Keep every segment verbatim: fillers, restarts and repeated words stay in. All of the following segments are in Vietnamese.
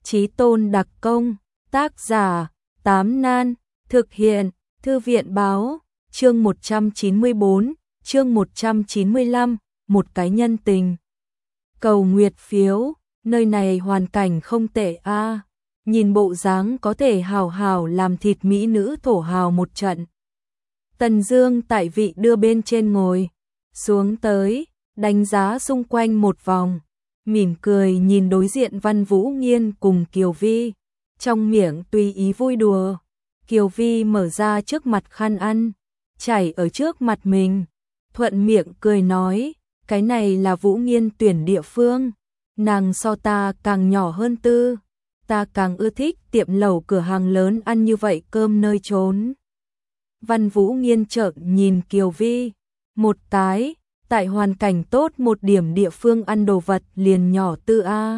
Chí tôn đặc công, tác giả, Tám Nan, thực hiện, Thư viện báo, chương một trăm chín mươi bốn, chương một trăm chín mươi lăm, một cái nhân tình. Cầu nguyệt phiếu, nơi này hoàn cảnh không tệ a, à. Nhìn bộ dáng có thể hào hào làm thịt mỹ nữ thổ hào một trận. Tần Dương tại vị đưa bên trên ngồi, xuống tới, đánh giá xung quanh một vòng, mỉm cười nhìn đối diện Văn Vũ Nghiên cùng Kiều Vi, trong miệng tùy ý vui đùa. Kiều Vi mở ra trước mặt khăn ăn, chảy ở trước mặt mình, thuận miệng cười nói, cái này là Vũ Nghiên tuyển địa phương, nàng so ta càng nhỏ hơn tư, ta càng ưa thích tiệm lẩu cửa hàng lớn ăn như vậy cơm nơi trốn. Văn Vũ Nghiên trợn nhìn Kiều Vi một cái, tại hoàn cảnh tốt một điểm địa phương ăn đồ vật liền nhỏ tư a.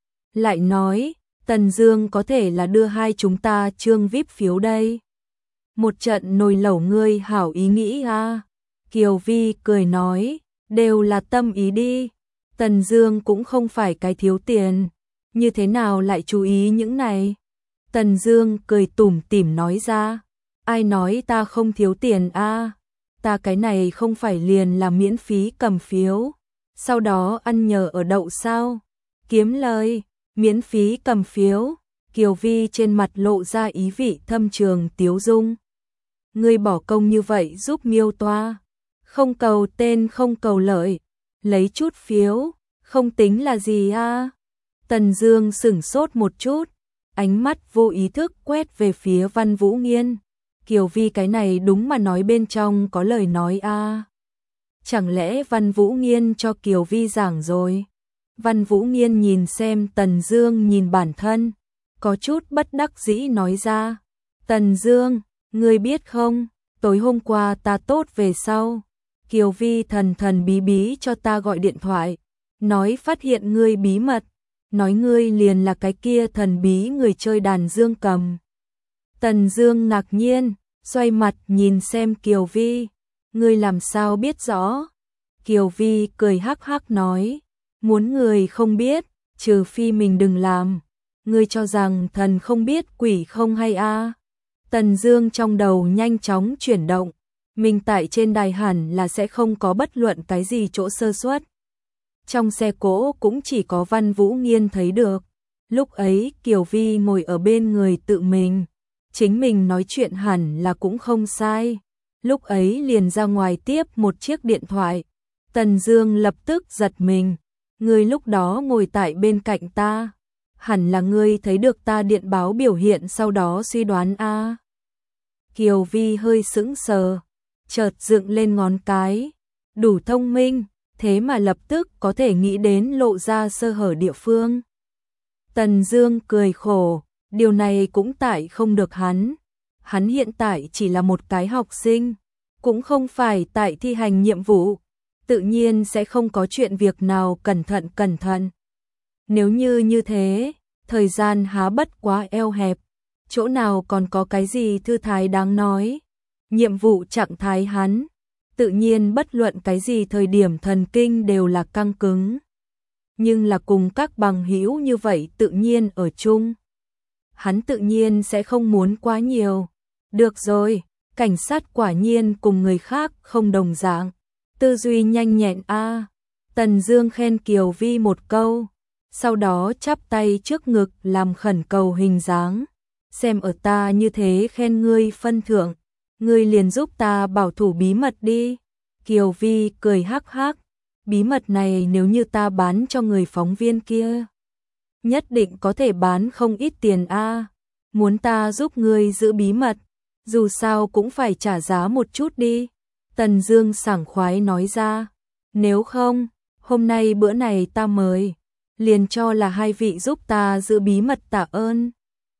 Lại nói, Tần Dương có thể là đưa hai chúng ta trương víp phiếu đây. Một trận nồi lẩu ngươi hảo ý nghĩ a. Kiều Vi cười nói, đều là tâm ý đi. Tần Dương cũng không phải cái thiếu tiền, như thế nào lại chú ý những này? Tần Dương cười tủm tỉm nói ra, ai nói ta không thiếu tiền a? Ta cái này không phải liền là miễn phí cầm phiếu, sau đó ăn nhờ ở đậu sao? Kiếm lời, miễn phí cầm phiếu. Kiều Vi trên mặt lộ ra ý vị thâm trường tiếu dung. Ngươi bỏ công như vậy giúp Miêu Toa, không cầu tên không cầu lợi, lấy chút phiếu, không tính là gì a? Tần Dương sững sốt một chút, ánh mắt vô ý thức quét về phía Văn Vũ Nghiên. Kiều Vi cái này đúng mà nói bên trong có lời nói a. Chẳng lẽ Văn Vũ Nghiên cho Kiều Vi giảng rồi? Văn Vũ Nghiên nhìn xem Tần Dương nhìn bản thân, có chút bất đắc dĩ nói ra, Tần Dương, ngươi biết không, tối hôm qua ta tốt về sau, Kiều Vi thần thần bí bí cho ta gọi điện thoại, nói phát hiện ngươi bí mật, nói ngươi liền là cái kia thần bí người chơi đàn dương cầm. Tần Dương ngạc nhiên, xoay mặt nhìn xem Kiều Vi, ngươi làm sao biết rõ? Kiều Vi cười hắc hắc nói, muốn người không biết, trừ phi mình đừng làm, ngươi cho rằng thần không biết quỷ không hay a? À? Tần Dương trong đầu nhanh chóng chuyển động, mình tại trên đài hẳn là sẽ không có bất luận cái gì chỗ sơ suất. Trong xe cỗ cũng chỉ có Văn Vũ Nghiên thấy được, lúc ấy Kiều Vi ngồi ở bên người tự mình, chính mình nói chuyện hẳn là cũng không sai, lúc ấy liền ra ngoài tiếp một chiếc điện thoại. Tần Dương lập tức giật mình, ngươi lúc đó ngồi tại bên cạnh ta, hẳn là ngươi thấy được ta điện báo biểu hiện sau đó suy đoán a. À. Kiều Vi hơi sững sờ, chợt dựng lên ngón cái, đủ thông minh, thế mà lập tức có thể nghĩ đến lộ ra sơ hở địa phương. Tần Dương cười khổ, điều này cũng tại không được hắn, hắn hiện tại chỉ là một cái học sinh, cũng không phải tại thi hành nhiệm vụ, tự nhiên sẽ không có chuyện việc nào cẩn thận cẩn thận. Nếu như như thế, thời gian há bất quá eo hẹp, chỗ nào còn có cái gì thư thái đáng nói. Nhiệm vụ trạng thái hắn, tự nhiên bất luận cái gì thời điểm thần kinh đều là căng cứng. Nhưng là cùng các bằng hữu như vậy tự nhiên ở chung, hắn tự nhiên sẽ không muốn quá nhiều. Được rồi, cảnh sát quả nhiên cùng người khác không đồng dạng, tư duy nhanh nhẹn a. À. Tần Dương khen Kiều Vi một câu, sau đó chắp tay trước ngực làm khẩn cầu hình dáng, xem ở ta như thế khen ngươi phân thượng, ngươi liền giúp ta bảo thủ bí mật đi. Kiều Vi cười hắc hắc, bí mật này nếu như ta bán cho người phóng viên kia, nhất định có thể bán không ít tiền a. À. Muốn ta giúp ngươi giữ bí mật, dù sao cũng phải trả giá một chút đi. Tần Dương sảng khoái nói ra, nếu không, hôm nay bữa này ta mời, liền cho là hai vị giúp ta giữ bí mật tạ ơn.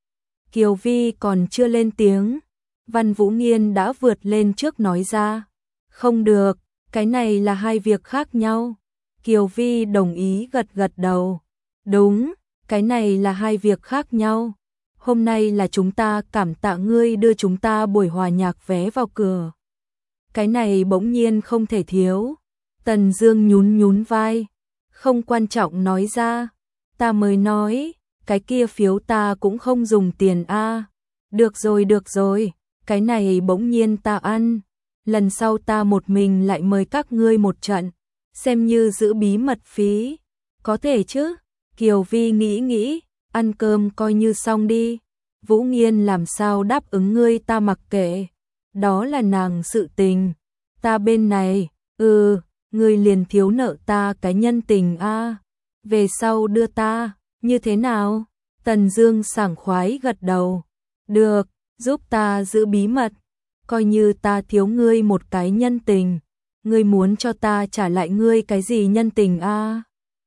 Kiều Vi còn chưa lên tiếng, Văn Vũ Nghiên đã vượt lên trước nói ra, không được, cái này là hai việc khác nhau. Kiều Vi đồng ý gật gật đầu, đúng, cái này là hai việc khác nhau. Hôm nay là chúng ta cảm tạ ngươi đưa chúng ta buổi hòa nhạc vé vào cửa, cái này bỗng nhiên không thể thiếu. Tần Dương nhún nhún vai, không quan trọng nói ra, ta mới nói, cái kia phiếu ta cũng không dùng tiền a. Được rồi được rồi, cái này bỗng nhiên ta ăn, lần sau ta một mình lại mời các ngươi một trận, xem như giữ bí mật phí, có thể chứ? Kiều Vi nghĩ nghĩ, ăn cơm coi như xong đi, Vũ Nghiên làm sao đáp ứng ngươi ta mặc kệ, đó là nàng sự tình, ta bên này, ừ, ngươi liền thiếu nợ ta cái nhân tình a, về sau đưa ta, như thế nào? Tần Dương sảng khoái gật đầu, được, giúp ta giữ bí mật, coi như ta thiếu ngươi một cái nhân tình, ngươi muốn cho ta trả lại ngươi cái gì nhân tình a?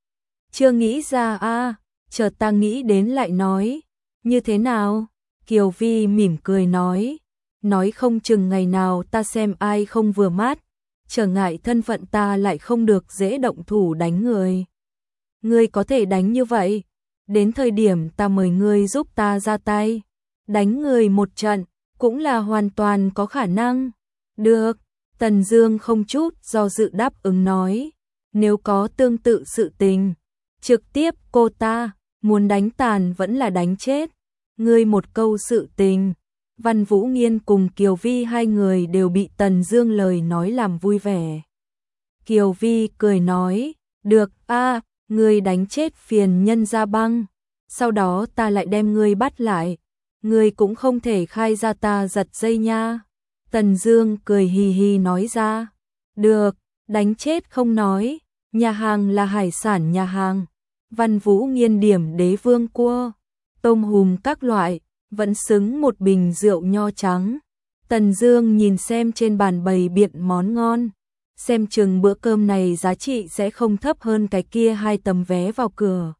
Chưa nghĩ ra a, chợt ta nghĩ đến lại nói, như thế nào? Kiều Vi mỉm cười nói, nói không chừng ngày nào ta xem ai không vừa mắt, trở ngại thân phận ta lại không được dễ động thủ đánh người. Ngươi có thể đánh như vậy, đến thời điểm ta mời ngươi giúp ta ra tay, đánh người một trận, cũng là hoàn toàn có khả năng. Được, Tần Dương không chút do dự đáp ứng nói, nếu có tương tự sự tình, trực tiếp cô ta, muốn đánh tàn vẫn là đánh chết. Ngươi một câu sự tình, Văn Vũ Nghiên cùng Kiều Vi hai người đều bị Tần Dương lời nói làm vui vẻ. Kiều Vi cười nói, được a, ngươi đánh chết phiền nhân Gia Băng, sau đó ta lại đem ngươi bắt lại, ngươi cũng không thể khai ra ta giật dây nha. Tần Dương cười hì hì nói ra, được, đánh chết không nói, nhà hàng là hải sản nhà hàng, Văn Vũ Nghiên điểm đế vương cua, tôm hùm các loại, vẫn xứng một bình rượu nho trắng. Tần Dương nhìn xem trên bàn bày biện món ngon, xem chừng bữa cơm này giá trị sẽ không thấp hơn cái kia hai tấm vé vào cửa.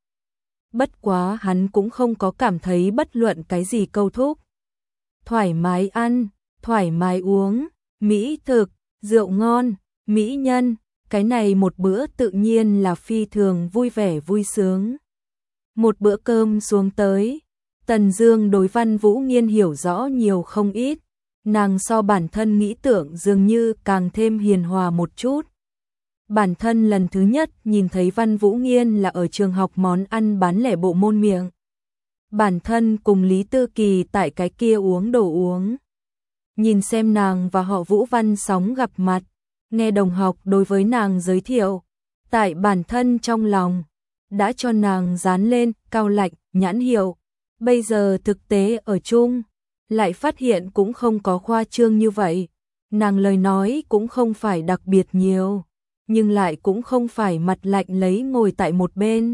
Bất quá hắn cũng không có cảm thấy bất luận cái gì câu thúc. Thoải mái ăn, thoải mái uống, mỹ thực, rượu ngon, mỹ nhân, cái này một bữa tự nhiên là phi thường vui vẻ vui sướng. Một bữa cơm xuống tới, Tần Dương đối Văn Vũ Nghiên hiểu rõ nhiều không ít, nàng so bản thân nghĩ tưởng dường như càng thêm hiền hòa một chút. Bản thân lần thứ nhất nhìn thấy Văn Vũ Nghiên là ở trường học món ăn bán lẻ bộ môn miệng. Bản thân cùng Lý Tư Kỳ tại cái kia uống đồ uống. Nhìn xem nàng và họ Vũ Văn Sóng gặp mặt, nghe đồng học đối với nàng giới thiệu, tại bản thân trong lòng, đã cho nàng dán lên cao lạnh nhãn hiệu. Bây giờ thực tế ở chung, lại phát hiện cũng không có khoa trương như vậy. Nàng lời nói cũng không phải đặc biệt nhiều, nhưng lại cũng không phải mặt lạnh lấy ngồi tại một bên,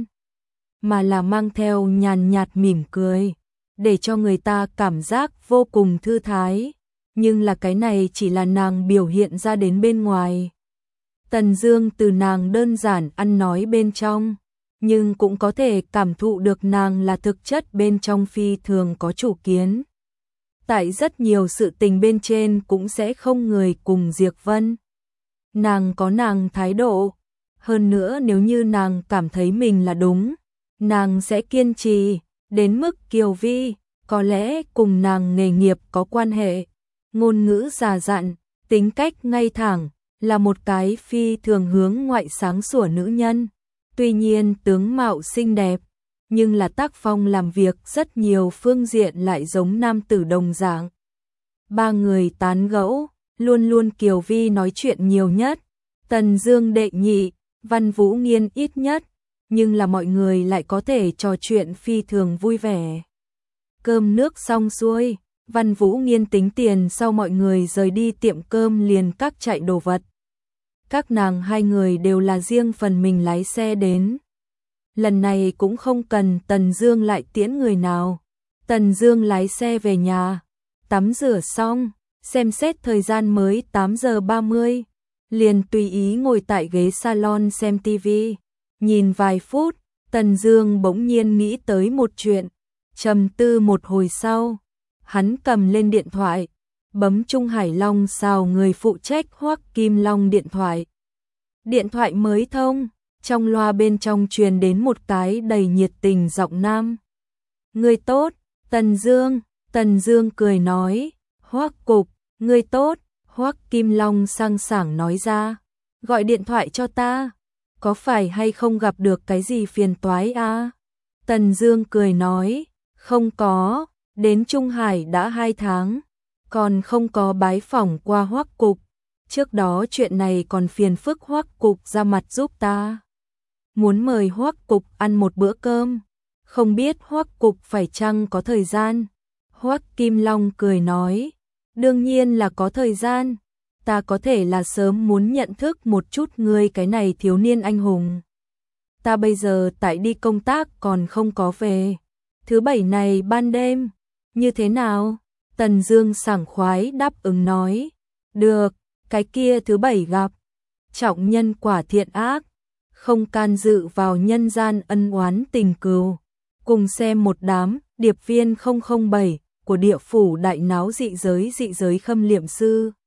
mà là mang theo nhàn nhạt mỉm cười, để cho người ta cảm giác vô cùng thư thái. Nhưng là cái này chỉ là nàng biểu hiện ra đến bên ngoài. Tần Dương từ nàng đơn giản ăn nói bên trong, nhưng cũng có thể cảm thụ được nàng là thực chất bên trong phi thường có chủ kiến. Tại rất nhiều sự tình bên trên cũng sẽ không người cùng Diệp Vân. Nàng có nàng thái độ, hơn nữa nếu như nàng cảm thấy mình là đúng, nàng sẽ kiên trì, đến mức Kiều Vi, có lẽ cùng nàng nghề nghiệp có quan hệ, ngôn ngữ già dặn, tính cách ngay thẳng, là một cái phi thường hướng ngoại sáng sủa nữ nhân. Tuy nhiên tướng mạo xinh đẹp, nhưng là tác phong làm việc rất nhiều phương diện lại giống nam tử đồng dạng. Ba người tán gẫu, luôn luôn Kiều Vi nói chuyện nhiều nhất, Tần Dương đệ nhị, Văn Vũ Nghiên ít nhất, nhưng là mọi người lại có thể trò chuyện phi thường vui vẻ. Cơm nước xong xuôi, Văn Vũ Nghiên tính tiền sau mọi người rời đi tiệm cơm liền các chạy đồ vật. Các nàng hai người đều là riêng phần mình lái xe đến. Lần này cũng không cần Tần Dương lại tiễn người nào. Tần Dương lái xe về nhà, tắm rửa xong, xem xét thời gian mới tám giờ ba mươi, liền tùy ý ngồi tại ghế salon xem tivi. Nhìn vài phút, Tần Dương bỗng nhiên nghĩ tới một chuyện, trầm tư một hồi sau, hắn cầm lên điện thoại, bấm Trung Hải Long xào người phụ trách Hoắc Kim Long điện thoại. Điện thoại mới thông, trong loa bên trong truyền đến một cái đầy nhiệt tình giọng nam. Ngươi tốt, Tần Dương. Tần Dương cười nói, Hoắc cục, ngươi tốt. Hoắc Kim Long sang sảng nói ra, gọi điện thoại cho ta, có phải hay không gặp được cái gì phiền toái à? Tần Dương cười nói, không có, đến Trung Hải đã hai tháng, còn không có bái phỏng qua Hoắc cục, trước đó chuyện này còn phiền phức Hoắc cục ra mặt giúp ta. Muốn mời Hoắc cục ăn một bữa cơm, không biết Hoắc cục phải chăng có thời gian. Hoắc Kim Long cười nói, đương nhiên là có thời gian, ta có thể là sớm muốn nhận thức một chút ngươi cái này thiếu niên anh hùng. Ta bây giờ tại đi công tác còn không có về, thứ bảy này ban đêm, như thế nào? Tần Dương sảng khoái đáp ứng nói, được, cái kia thứ bảy gặp. Trọng nhân quả thiện ác, không can dự vào nhân gian ân oán tình cừu, cùng xem một đám điệp viên không không bảy của địa phủ đại náo dị giới dị giới khâm liệm sư.